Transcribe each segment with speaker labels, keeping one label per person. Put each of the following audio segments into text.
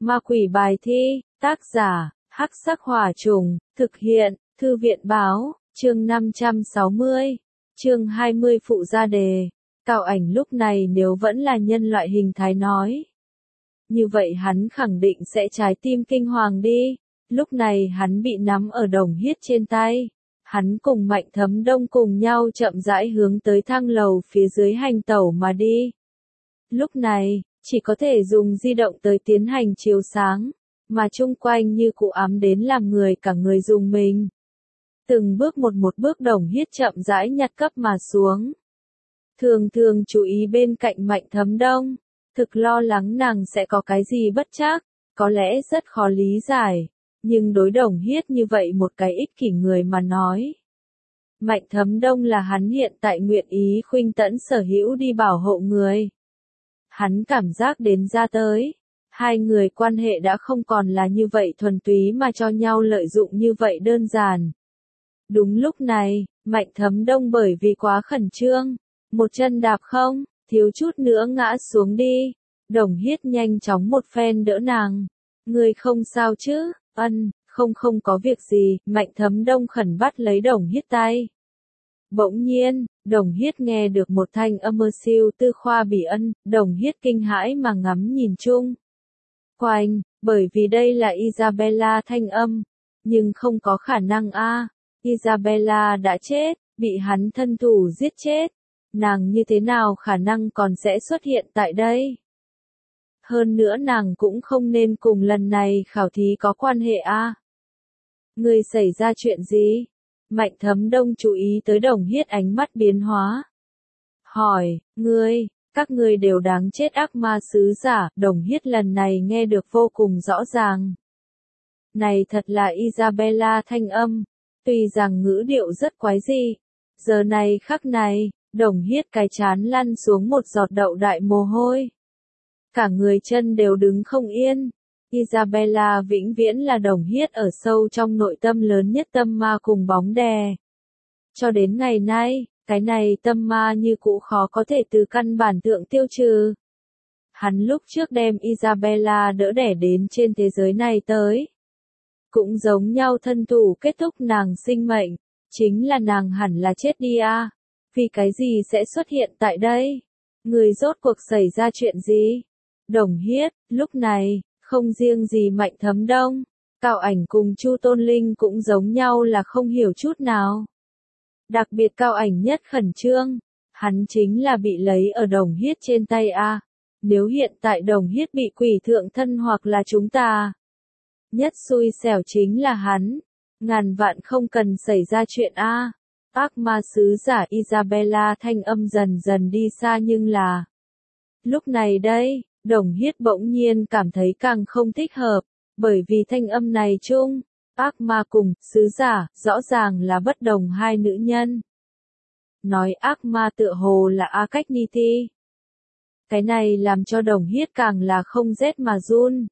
Speaker 1: Ma quỷ bài thi, tác giả, Hắc Sắc Hỏa Trùng, thực hiện, Thư viện báo, chương 560, chương 20 phụ gia đề. Cao Ảnh lúc này nếu vẫn là nhân loại hình thái nói. Như vậy hắn khẳng định sẽ trái tim kinh hoàng đi. Lúc này hắn bị nắm ở Đồng Hiết trên tay. Hắn cùng Mạnh Thấm Đông cùng nhau chậm rãi hướng tới thang lầu phía dưới hành tẩu mà đi. Lúc này, chỉ có thể dùng di động tới tiến hành chiếu sáng, mà chung quanh như cụ ám đến làm người cả người dùng mình. Từng bước một bước Đồng Hiết chậm rãi nhặt cấp mà xuống. Thường chú ý bên cạnh Mạnh Thấm Đông, thực lo lắng nàng sẽ có cái gì bất trắc, có lẽ rất khó lý giải, nhưng đối Đồng Hiết như vậy một cái ích kỷ người mà nói. Mạnh Thấm Đông là hắn hiện tại nguyện ý khuynh tẫn sở hữu đi bảo hộ người. Hắn cảm giác đến ra tới, hai người quan hệ đã không còn là như vậy thuần túy mà cho nhau lợi dụng như vậy đơn giản. Đúng lúc này, Mạnh Thấm Đông bởi vì quá khẩn trương, một chân đạp không, thiếu chút nữa ngã xuống đi. Đồng Hiết nhanh chóng một phen đỡ nàng. Người không sao chứ? Không có việc gì. Mạnh Thấm Đông khẩn bắt lấy Đồng Hiết tay. Bỗng nhiên, Đồng Hiết nghe được một thanh âm siêu tư khoa bỉ ân, Đồng Hiết kinh hãi mà ngắm nhìn chung quanh, bởi vì đây là Isabella thanh âm, nhưng không có khả năng a. Isabella đã chết, bị hắn thân thủ giết chết, nàng như thế nào khả năng còn sẽ xuất hiện tại đây? Hơn nữa nàng cũng không nên cùng lần này khảo thí có quan hệ a. Người xảy ra chuyện gì? Mạnh Thấm Đông chú ý tới Đồng Hiết ánh mắt biến hóa. Hỏi, các ngươi đều đáng chết ác ma sứ giả. Đồng Hiết lần này nghe được vô cùng rõ ràng. Này thật là Isabella thanh âm, tuy rằng ngữ điệu rất quái dị. Giờ này khắc này, Đồng Hiết cái chán lăn xuống một giọt đậu đại mồ hôi. Cả người chân đều đứng không yên. Isabella vĩnh viễn là Đồng Hiết ở sâu trong nội tâm lớn nhất tâm ma cùng bóng đè. Cho đến ngày nay, cái này tâm ma như cũ khó có thể từ căn bản thượng tiêu trừ. Hắn lúc trước đem Isabella đỡ đẻ đến trên thế giới này tới. Cũng giống nhau thân thủ kết thúc nàng sinh mệnh, chính là nàng hẳn là chết đi a. Vì cái gì sẽ xuất hiện tại đây? Người rốt cuộc xảy ra chuyện gì? Đồng Hiết, lúc này, không riêng gì Mạnh Thấm Đông, Cao Ảnh cùng Chu Tôn Linh cũng giống nhau là không hiểu chút nào. Đặc biệt Cao Ảnh nhất khẩn trương, hắn chính là bị lấy ở Đồng Hiết trên tay a. Nếu hiện tại Đồng Hiết bị quỷ thượng thân hoặc là chúng ta, nhất xui xẻo chính là hắn, ngàn vạn không cần xảy ra chuyện a. Ác ma sứ giả Isabella thanh âm dần dần đi xa nhưng là. Lúc này đây, Đồng Hiết bỗng nhiên cảm thấy càng không thích hợp, bởi vì thanh âm này chung, ác ma cùng sứ giả, rõ ràng là bất đồng hai nữ nhân. Nói ác ma tựa hồ là Arachniti. Cái này làm cho Đồng Hiết càng là không rét mà run.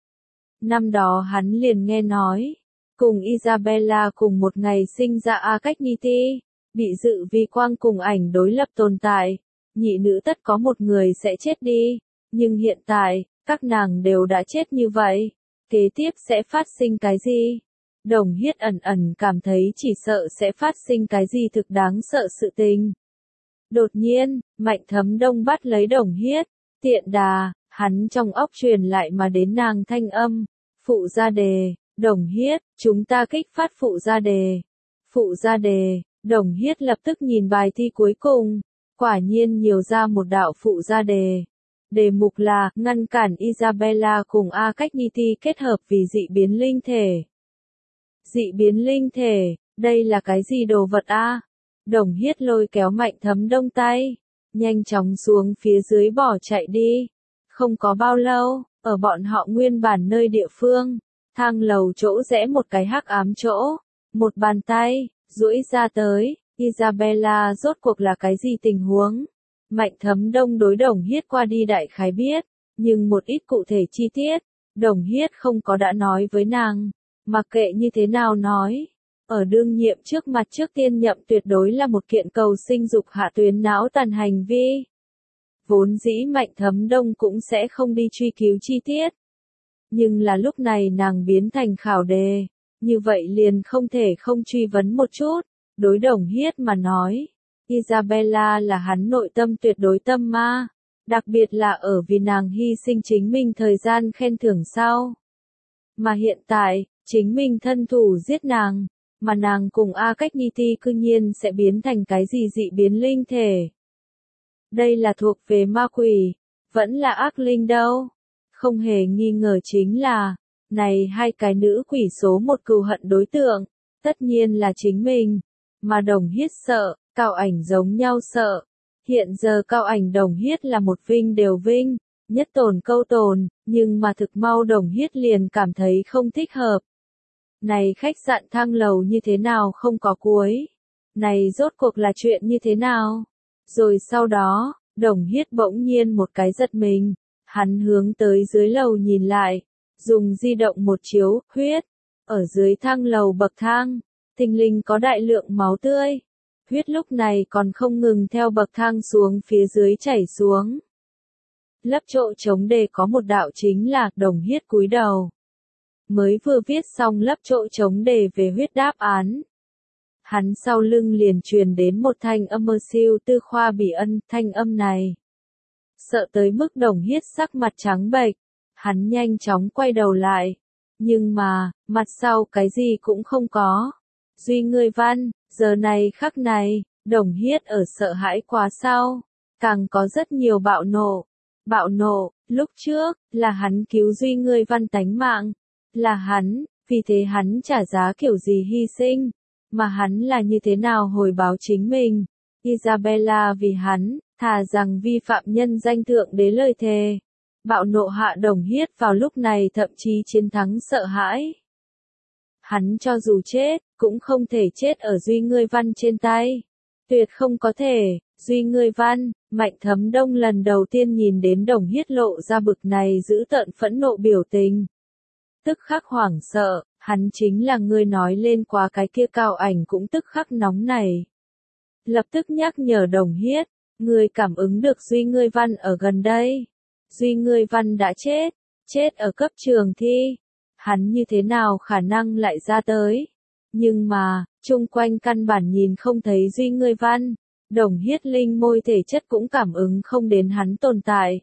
Speaker 1: Năm đó hắn liền nghe nói, cùng Isabella cùng một ngày sinh ra Arachniti, bị dự vi quang cùng ảnh đối lập tồn tại, nhị nữ tất có một người sẽ chết đi, nhưng hiện tại, các nàng đều đã chết như vậy, kế tiếp sẽ phát sinh cái gì? Đồng Hiết ẩn cảm thấy chỉ sợ sẽ phát sinh cái gì thực đáng sợ sự tình. Đột nhiên, Mạnh Thấm Đông bắt lấy Đồng Hiết, tiện đà, hắn trong óc truyền lại mà đến nàng thanh âm, phụ gia đề, Đồng Hiết, chúng ta kích phát phụ gia đề. Phụ gia đề, Đồng Hiết lập tức nhìn bài thi cuối cùng, quả nhiên nhiều ra một đạo phụ gia đề. Đề mục là, ngăn cản Isabella cùng Arachniti kết hợp vì dị biến linh thể. Dị biến linh thể, đây là cái gì đồ vật a? Đồng Hiết lôi kéo Mạnh Thấm Đông tay, nhanh chóng xuống phía dưới bỏ chạy đi. Không có bao lâu, ở bọn họ nguyên bản nơi địa phương, thang lầu chỗ rẽ một cái hắc ám chỗ, một bàn tay, duỗi ra tới, Isabella rốt cuộc là cái gì tình huống? Mạnh Thấm Đông đối Đồng Hiết qua đi đại khái biết, nhưng một ít cụ thể chi tiết, Đồng Hiết không có đã nói với nàng, mặc kệ như thế nào nói. Ở đương nhiệm trước mặt trước tiên nhậm tuyệt đối là một kiện cầu sinh dục hạ tuyến não tàn hành vi. Vốn dĩ Mạnh Thấm Đông cũng sẽ không đi truy cứu chi tiết. nhưng là lúc này nàng biến thành khảo đề, như vậy liền không thể không truy vấn một chút. Đối Đồng Hiết mà nói, Isabella là hắn nội tâm tuyệt đối tâm ma, đặc biệt là ở vì nàng hy sinh chính mình thời gian khen thưởng sau. Mà hiện tại, chính mình thân thủ giết nàng, mà nàng cùng A Cách Nhi Ti cư nhiên sẽ biến thành cái gì dị biến linh thể. Đây là thuộc về ma quỷ, vẫn là ác linh đâu. Không hề nghi ngờ chính là, này hai cái nữ quỷ số một cừu hận đối tượng, tất nhiên là chính mình. Mà Đồng Hiết sợ, Cao Ảnh giống nhau sợ. Hiện giờ Cao Ảnh Đồng Hiết là một vinh đều vinh, nhất tồn câu tồn, nhưng mà thực mau Đồng Hiết liền cảm thấy không thích hợp. Này khách sạn thang lầu như thế nào không có cuối? Này rốt cuộc là chuyện như thế nào? Rồi sau đó, Đồng Hiết bỗng nhiên một cái giật mình, hắn hướng tới dưới lầu nhìn lại, dùng di động một chiếu, huyết, ở dưới thang lầu bậc thang, thình lình có đại lượng máu tươi. Huyết lúc này còn không ngừng theo bậc thang xuống phía dưới chảy xuống. Lấp chỗ trống đề có một đạo chính là Đồng Hiết cúi đầu. Mới vừa viết xong lấp chỗ trống đề về huyết đáp án. Hắn sau lưng liền truyền đến một thanh âm mơ siêu tư khoa bỉ ân, thanh âm này. Sợ tới mức Đồng Hiết sắc mặt trắng bệch, hắn nhanh chóng quay đầu lại. Nhưng mà, mặt sau cái gì cũng không có. Duy ngươi văn, giờ này khắc này, Đồng Hiết ở sợ hãi quá sau. Càng có rất nhiều bạo nộ. Bạo nộ, lúc trước, là hắn cứu Duy ngươi văn tánh mạng. Là hắn, vì thế hắn trả giá kiểu gì hy sinh. Mà hắn là như thế nào hồi báo chính mình. Isabella vì hắn, thà rằng vi phạm nhân danh thượng đế lời thề. Bạo nộ hạ Đồng Hiết vào lúc này thậm chí chiến thắng sợ hãi. Hắn cho dù chết, cũng không thể chết ở Duy ngươi văn trên tay. Tuyệt không có thể, Duy ngươi văn, Mạnh Thấm Đông lần đầu tiên nhìn đến Đồng Hiết lộ ra bực này giữ tợn phẫn nộ biểu tình. Tức khắc hoảng sợ, hắn chính là người nói lên quá cái kia Cao Ảnh cũng tức khắc nóng này. Lập tức nhắc nhở Đồng Hiết, người cảm ứng được Duy ngươi văn ở gần đây. Duy ngươi văn đã chết ở cấp trường thi. Hắn như thế nào khả năng lại ra tới. Nhưng mà, chung quanh căn bản nhìn không thấy Duy ngươi văn. Đồng Hiết linh môi thể chất cũng cảm ứng không đến hắn tồn tại.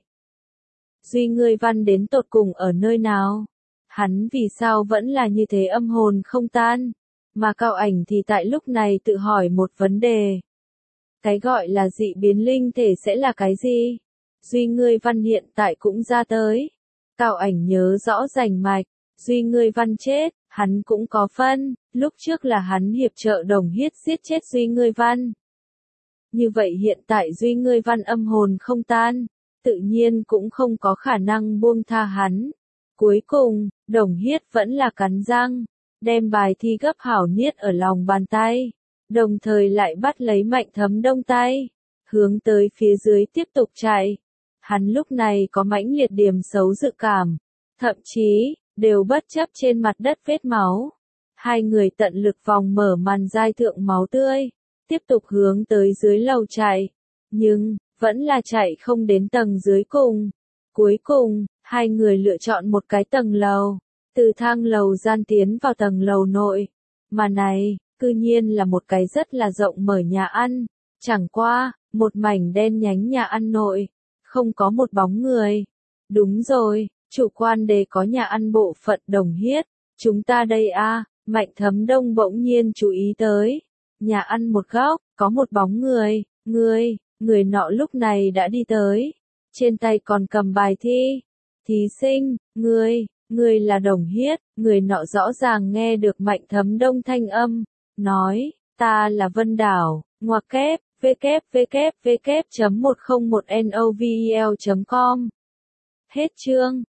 Speaker 1: Duy ngươi văn đến tột cùng ở nơi nào? Hắn vì sao vẫn là như thế âm hồn không tan? Mà Cao Ảnh thì tại lúc này tự hỏi một vấn đề. Cái gọi là dị biến linh thể sẽ là cái gì? Duy ngươi văn hiện tại cũng ra tới. Cao Ảnh nhớ rõ rành mạch. Duy ngươi văn chết, hắn cũng có phân. Lúc trước là hắn hiệp trợ Đồng Hiết giết chết Duy ngươi văn. Như vậy hiện tại Duy ngươi văn âm hồn không tan. Tự nhiên cũng không có khả năng buông tha hắn. Cuối cùng, Đồng Hiết vẫn là cắn răng, đem bài thi gấp hảo niết ở lòng bàn tay, đồng thời lại bắt lấy Mạnh Thấm Đông tay, hướng tới phía dưới tiếp tục chạy. Hắn lúc này có mãnh liệt điểm xấu dự cảm, thậm chí, đều bất chấp trên mặt đất vết máu. Hai người tận lực vòng mở màn giai thượng máu tươi, tiếp tục hướng tới dưới lầu chạy, nhưng, vẫn là chạy không đến tầng dưới cùng. Cuối cùng, hai người lựa chọn một cái tầng lầu, từ thang lầu gian tiến vào tầng lầu nội. Mà này, cư nhiên là một cái rất là rộng mở nhà ăn, chẳng qua, một mảnh đen nhánh nhà ăn nội, không có một bóng người. Đúng rồi, chủ quan đề có nhà ăn bộ phận Đồng Hiết, chúng ta đây a. Mạnh Thấm Đông bỗng nhiên chú ý tới. Nhà ăn một góc, có một bóng người, người nọ lúc này đã đi tới. Trên tay còn cầm bài thi. Thí sinh, ngươi là Đồng Hiết. Người nọ rõ ràng nghe được Mạnh Thấm Đông thanh âm. Nói, ta là Vân Đảo, ngoặc kép, www.101novel.com. Hết chương.